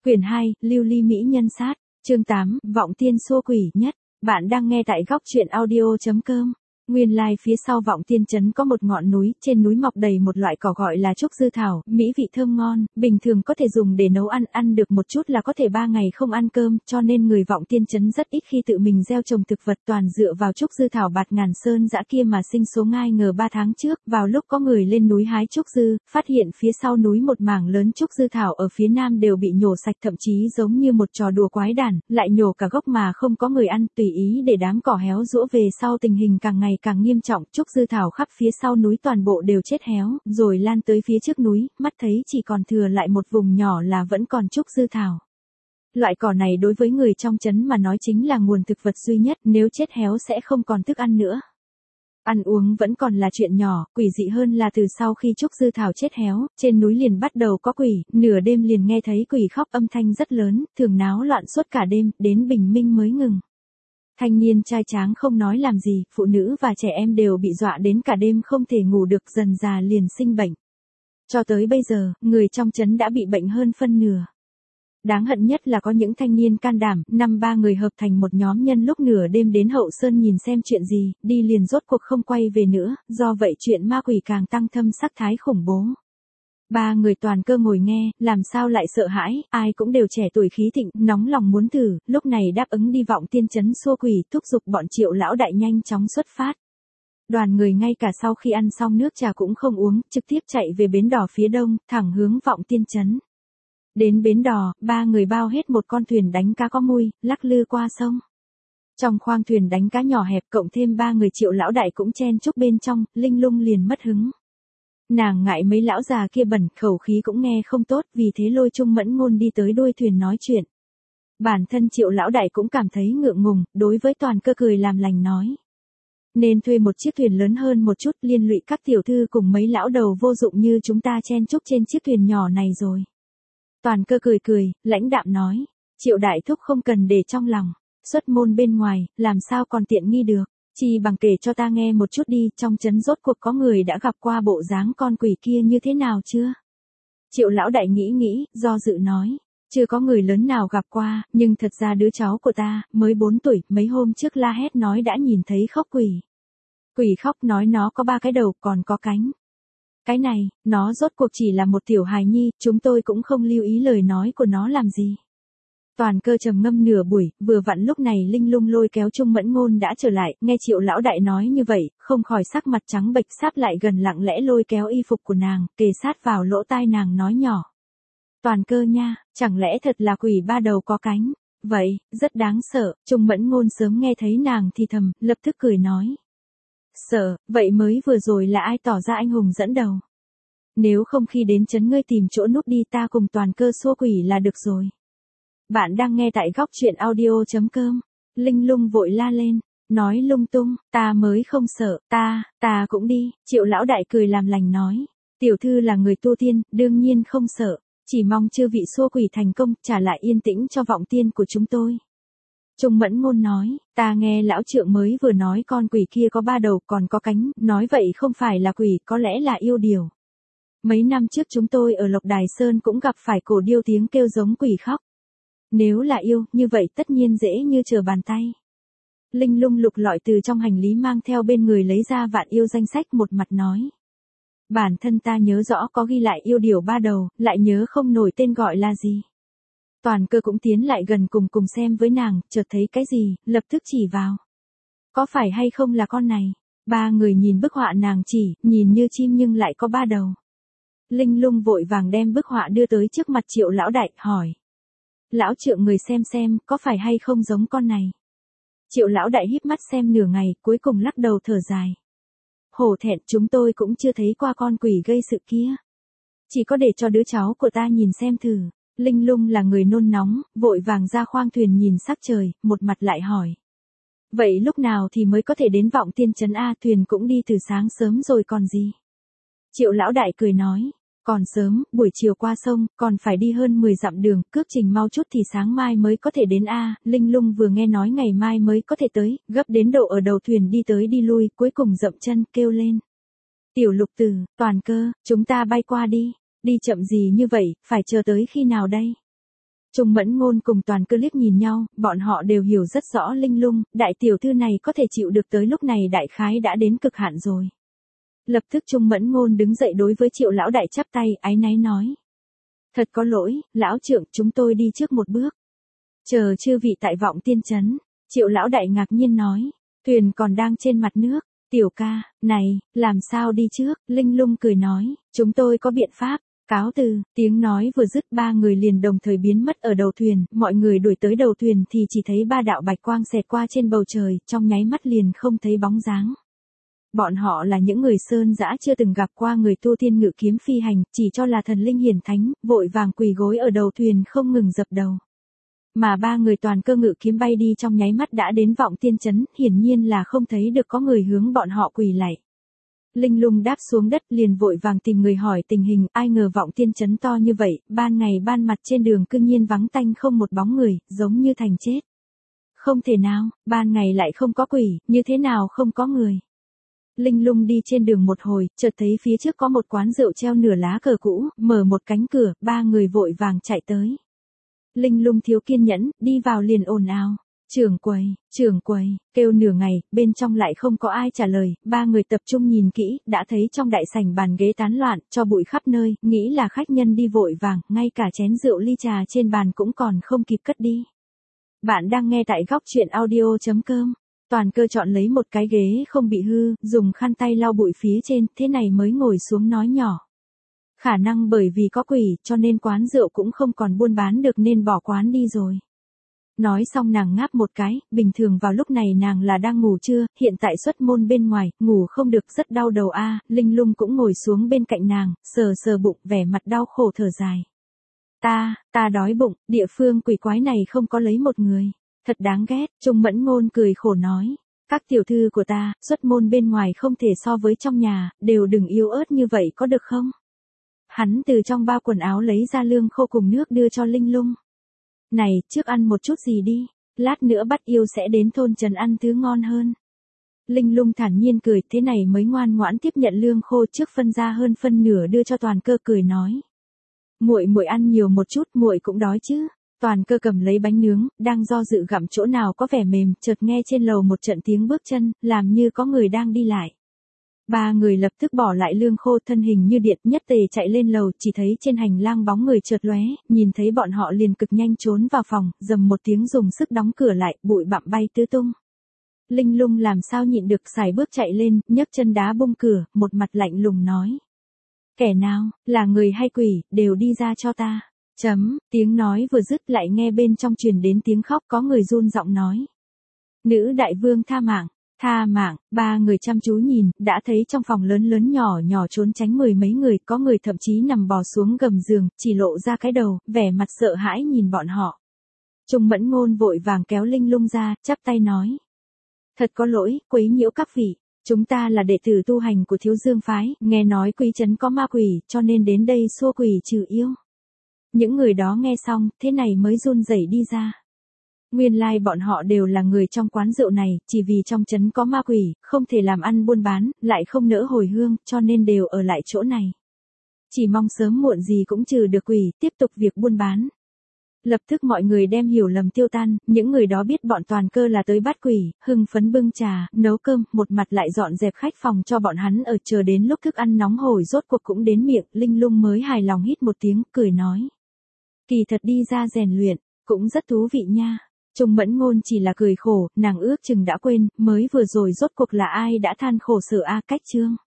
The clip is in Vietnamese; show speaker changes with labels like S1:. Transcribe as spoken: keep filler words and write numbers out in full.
S1: Quyển hai, Lưu ly mỹ nhân sát, chương tám, Vọng Tiên xua quỷ nhất. Bạn đang nghe tại góc truyện audio chấm com. Nguyên lai like phía sau Vọng Tiên trấn có một ngọn núi, trên núi mọc đầy một loại cỏ gọi là trúc dư thảo, mỹ vị thơm ngon, bình thường có thể dùng để nấu ăn, ăn được một chút là có thể ba ngày không ăn cơm, cho nên người Vọng Tiên trấn rất ít khi tự mình gieo trồng thực vật, toàn dựa vào trúc dư thảo bạt ngàn sơn dã kia mà sinh số. Ngai ngờ ba tháng trước, vào lúc có người lên núi hái trúc dư, phát hiện phía sau núi một mảng lớn trúc dư thảo ở phía nam đều bị nhổ sạch, thậm chí giống như một trò đùa quái đản, lại nhổ cả gốc mà không có người ăn, tùy ý để đám cỏ héo rũ. Về sau tình hình càng ngày càng nghiêm trọng, trúc dư thảo khắp phía sau núi toàn bộ đều chết héo, rồi lan tới phía trước núi, mắt thấy chỉ còn thừa lại một vùng nhỏ là vẫn còn trúc dư thảo. Loại cỏ này đối với người trong trấn mà nói chính là nguồn thực vật duy nhất, nếu chết héo sẽ không còn thức ăn nữa. Ăn uống vẫn còn là chuyện nhỏ, quỷ dị hơn là từ sau khi trúc dư thảo chết héo, trên núi liền bắt đầu có quỷ, nửa đêm liền nghe thấy quỷ khóc, âm thanh rất lớn, thường náo loạn suốt cả đêm, đến bình minh mới ngừng. Thanh niên trai tráng không nói làm gì, phụ nữ và trẻ em đều bị dọa đến cả đêm không thể ngủ được, dần già liền sinh bệnh. Cho tới bây giờ, người trong trấn đã bị bệnh hơn phân nửa. Đáng hận nhất là có những thanh niên can đảm, năm ba người hợp thành một nhóm nhân lúc nửa đêm đến Hậu Sơn nhìn xem chuyện gì, đi liền rốt cuộc không quay về nữa, do vậy chuyện ma quỷ càng tăng thâm sắc thái khủng bố. Ba người toàn cơ ngồi nghe, làm sao lại sợ hãi, ai cũng đều trẻ tuổi khí thịnh, nóng lòng muốn thử, lúc này đáp ứng đi Vọng Tiên trấn xua quỷ, thúc giục bọn Triệu lão đại nhanh chóng xuất phát. Đoàn người ngay cả sau khi ăn xong nước trà cũng không uống, trực tiếp chạy về bến đò phía đông, thẳng hướng Vọng Tiên trấn. Đến bến đò, ba người bao hết một con thuyền đánh cá có mui, lắc lư qua sông. Trong khoang thuyền đánh cá nhỏ hẹp, cộng thêm ba người Triệu lão đại cũng chen chúc bên trong, Linh Lung liền mất hứng. Nàng ngại mấy lão già kia bẩn, khẩu khí cũng nghe không tốt, vì thế lôi Trung Mẫn Ngôn đi tới đuôi thuyền nói chuyện. Bản thân Triệu lão đại cũng cảm thấy ngượng ngùng, đối với Toàn Cơ cười làm lành nói: nên thuê một chiếc thuyền lớn hơn một chút, liên lụy các tiểu thư cùng mấy lão đầu vô dụng như chúng ta chen chúc trên chiếc thuyền nhỏ này rồi. Toàn Cơ cười cười, lãnh đạm nói: Triệu đại thúc không cần để trong lòng, xuất môn bên ngoài, làm sao còn tiện nghi được. Chi bằng kể cho ta nghe một chút đi, trong trấn rốt cuộc có người đã gặp qua bộ dáng con quỷ kia như thế nào chưa? Triệu lão đại nghĩ nghĩ, do dự nói: chưa có người lớn nào gặp qua, nhưng thật ra đứa cháu của ta, mới bốn tuổi, mấy hôm trước la hét nói đã nhìn thấy khóc quỷ. Quỷ khóc nói nó có ba cái đầu, còn có cánh. Cái này, nó rốt cuộc chỉ là một tiểu hài nhi, chúng tôi cũng không lưu ý lời nói của nó làm gì. Toàn Cơ trầm ngâm nửa buổi, vừa vặn lúc này Linh Lung lôi kéo Trung Mẫn Ngôn đã trở lại, nghe Triệu lão đại nói như vậy, không khỏi sắc mặt trắng bệch, sáp lại gần lặng lẽ lôi kéo y phục của nàng, kề sát vào lỗ tai nàng nói nhỏ: Toàn Cơ nha, chẳng lẽ thật là quỷ ba đầu có cánh? Vậy, rất đáng sợ. Trung Mẫn Ngôn sớm nghe thấy nàng thì thầm, lập tức cười nói: sợ, vậy mới vừa rồi là ai tỏ ra anh hùng dẫn đầu? Nếu không khi đến trấn ngươi tìm chỗ núp đi, ta cùng Toàn Cơ xua quỷ là được rồi. Bạn đang nghe tại góc truyện audio chấm com. Linh Lung vội la lên, nói lung tung, ta mới không sợ, ta, ta cũng đi. Triệu lão đại cười làm lành nói: tiểu thư là người tu tiên, đương nhiên không sợ, chỉ mong chư vị xua quỷ thành công, trả lại yên tĩnh cho Vọng Tiên của chúng tôi. Trung Mẫn Ngôn nói: ta nghe lão trượng mới vừa nói con quỷ kia có ba đầu còn có cánh, nói vậy không phải là quỷ, có lẽ là yêu điểu. Mấy năm trước chúng tôi ở Lộc Đài Sơn cũng gặp phải cổ điêu tiếng kêu giống quỷ khóc. Nếu là yêu, như vậy tất nhiên dễ như trở bàn tay. Linh Lung lục lọi từ trong hành lý mang theo bên người lấy ra vạn yêu danh sách, một mặt nói: bản thân ta nhớ rõ có ghi lại yêu điểu ba đầu, lại nhớ không nổi tên gọi là gì. Toàn Cơ cũng tiến lại gần cùng cùng xem với nàng, chợt thấy cái gì, lập tức chỉ vào. Có phải hay không là con này? Ba người nhìn bức họa nàng chỉ, nhìn như chim nhưng lại có ba đầu. Linh Lung vội vàng đem bức họa đưa tới trước mặt Triệu lão đại, hỏi: lão trượng người xem xem, có phải hay không giống con này? Triệu lão đại híp mắt xem nửa ngày, cuối cùng lắc đầu thở dài: hổ thẹn, chúng tôi cũng chưa thấy qua con quỷ gây sự kia. Chỉ có để cho đứa cháu của ta nhìn xem thử. Linh Lung là người nôn nóng, vội vàng ra khoang thuyền nhìn sắc trời, một mặt lại hỏi: vậy lúc nào thì mới có thể đến Vọng Tiên trấn a? Thuyền cũng đi từ sáng sớm rồi còn gì. Triệu lão đại cười nói: còn sớm, buổi chiều qua sông, còn phải đi hơn mười dặm đường, cước trình mau chút thì sáng mai mới có thể đến a. Linh Lung vừa nghe nói ngày mai mới có thể tới, gấp đến độ ở đầu thuyền đi tới đi lui, cuối cùng dậm chân, kêu lên: tiểu Lục Tử, Toàn Cơ, chúng ta bay qua đi. Đi chậm gì như vậy, phải chờ tới khi nào đây? Trung Mẫn Ngôn cùng Toàn Cơ liếc nhìn nhau, bọn họ đều hiểu rất rõ Linh Lung, đại tiểu thư này có thể chịu được tới lúc này đại khái đã đến cực hạn rồi. Lập tức Trung Mẫn Ngôn đứng dậy đối với Triệu lão đại chắp tay, áy náy nói. Thật có lỗi, lão trượng, chúng tôi đi trước một bước. Chờ chư vị tại Vọng Tiên Trấn. Triệu lão đại ngạc nhiên nói, thuyền còn đang trên mặt nước. Tiểu ca, này, làm sao đi trước? Linh Lung cười nói, chúng tôi có biện pháp. Cáo từ, tiếng nói vừa dứt ba người liền đồng thời biến mất ở đầu thuyền, mọi người đuổi tới đầu thuyền thì chỉ thấy ba đạo bạch quang xẹt qua trên bầu trời, trong nháy mắt liền không thấy bóng dáng. Bọn họ là những người sơn dã chưa từng gặp qua người tu thiên ngự kiếm phi hành, chỉ cho là thần linh hiển thánh, vội vàng quỳ gối ở đầu thuyền không ngừng dập đầu. Mà ba người Toàn Cơ ngự kiếm bay đi trong nháy mắt đã đến Vọng Tiên Trấn, hiển nhiên là không thấy được có người hướng bọn họ quỳ lạy. Linh Lung đáp xuống đất liền vội vàng tìm người hỏi tình hình, ai ngờ Vọng Tiên Trấn to như vậy, ban ngày ban mặt trên đường cư nhiên vắng tanh không một bóng người, giống như thành chết. Không thể nào, ban ngày lại không có quỷ, như thế nào không có người. Linh Lung đi trên đường một hồi, chợt thấy phía trước có một quán rượu treo nửa lá cờ cũ, mở một cánh cửa, ba người vội vàng chạy tới. Linh Lung thiếu kiên nhẫn, đi vào liền ồn ào. Trưởng quầy, trưởng quầy, kêu nửa ngày, bên trong lại không có ai trả lời, ba người tập trung nhìn kỹ, đã thấy trong đại sảnh bàn ghế tán loạn, cho bụi khắp nơi, nghĩ là khách nhân đi vội vàng, ngay cả chén rượu ly trà trên bàn cũng còn không kịp cất đi. Bạn đang nghe tại góc truyện audio chấm com. Toàn Cơ chọn lấy một cái ghế không bị hư, dùng khăn tay lau bụi phía trên, thế này mới ngồi xuống nói nhỏ. Khả năng bởi vì có quỷ, cho nên quán rượu cũng không còn buôn bán được nên bỏ quán đi rồi. Nói xong nàng ngáp một cái, bình thường vào lúc này nàng là đang ngủ trưa, hiện tại xuất môn bên ngoài, ngủ không được rất đau đầu a. À, Linh Lung cũng ngồi xuống bên cạnh nàng, sờ sờ bụng, vẻ mặt đau khổ thở dài. Ta, ta đói bụng, địa phương quỷ quái này không có lấy một người. Thật đáng ghét, Trung Mẫn Ngôn cười khổ nói. Các tiểu thư của ta, xuất môn bên ngoài không thể so với trong nhà, đều đừng yếu ớt như vậy có được không? Hắn từ trong bao quần áo lấy ra lương khô cùng nước đưa cho Linh Lung. Này, trước ăn một chút gì đi, lát nữa bắt yêu sẽ đến thôn trấn ăn thứ ngon hơn. Linh Lung thản nhiên cười, thế này mới ngoan ngoãn tiếp nhận lương khô trước phân ra hơn phân nửa đưa cho Toàn Cơ cười nói. Muội muội ăn nhiều một chút, muội cũng đói chứ. Toàn Cơ cầm lấy bánh nướng, đang do dự gặm chỗ nào có vẻ mềm, chợt nghe trên lầu một trận tiếng bước chân, làm như có người đang đi lại. Ba người lập tức bỏ lại lương khô, thân hình như điện, nhất tề chạy lên lầu, chỉ thấy trên hành lang bóng người chợt lóe, nhìn thấy bọn họ liền cực nhanh trốn vào phòng, dầm một tiếng dùng sức đóng cửa lại, bụi bặm bay tứ tung. Linh Lung làm sao nhịn được, sải bước chạy lên, nhấc chân đá bung cửa, một mặt lạnh lùng nói. Kẻ nào, là người hay quỷ, đều đi ra cho ta. Chấm, tiếng nói vừa dứt lại nghe bên trong truyền đến tiếng khóc, có người run giọng nói. Nữ đại vương tha mạng. Tha mạng, ba người chăm chú nhìn, đã thấy trong phòng lớn lớn nhỏ nhỏ trốn tránh mười mấy người, có người thậm chí nằm bò xuống gầm giường, chỉ lộ ra cái đầu, vẻ mặt sợ hãi nhìn bọn họ. Trung Mẫn Ngôn vội vàng kéo Linh Lung ra, chắp tay nói. Thật có lỗi, quấy nhiễu các vị, chúng ta là đệ tử tu hành của Thiếu Dương Phái, nghe nói Quý trấn có ma quỷ, cho nên đến đây xua quỷ trừ yêu. Những người đó nghe xong, thế này mới run rẩy đi ra. Nguyên lai like bọn họ đều là người trong quán rượu này, chỉ vì trong trấn có ma quỷ, không thể làm ăn buôn bán, lại không nỡ hồi hương, cho nên đều ở lại chỗ này. Chỉ mong sớm muộn gì cũng trừ được quỷ, tiếp tục việc buôn bán. Lập tức mọi người đem hiểu lầm tiêu tan, những người đó biết bọn Toàn Cơ là tới bắt quỷ, hưng phấn bưng trà, nấu cơm, một mặt lại dọn dẹp khách phòng cho bọn hắn ở, chờ đến lúc thức ăn nóng hổi rốt cuộc cũng đến miệng, Linh Lung mới hài lòng hít một tiếng, cười nói. Kỳ thật đi ra rèn luyện, cũng rất thú vị nha. Trung Mẫn Ngôn chỉ là cười khổ, nàng ước chừng đã quên, mới vừa rồi rốt cuộc là ai đã than khổ sở a. Cách chương.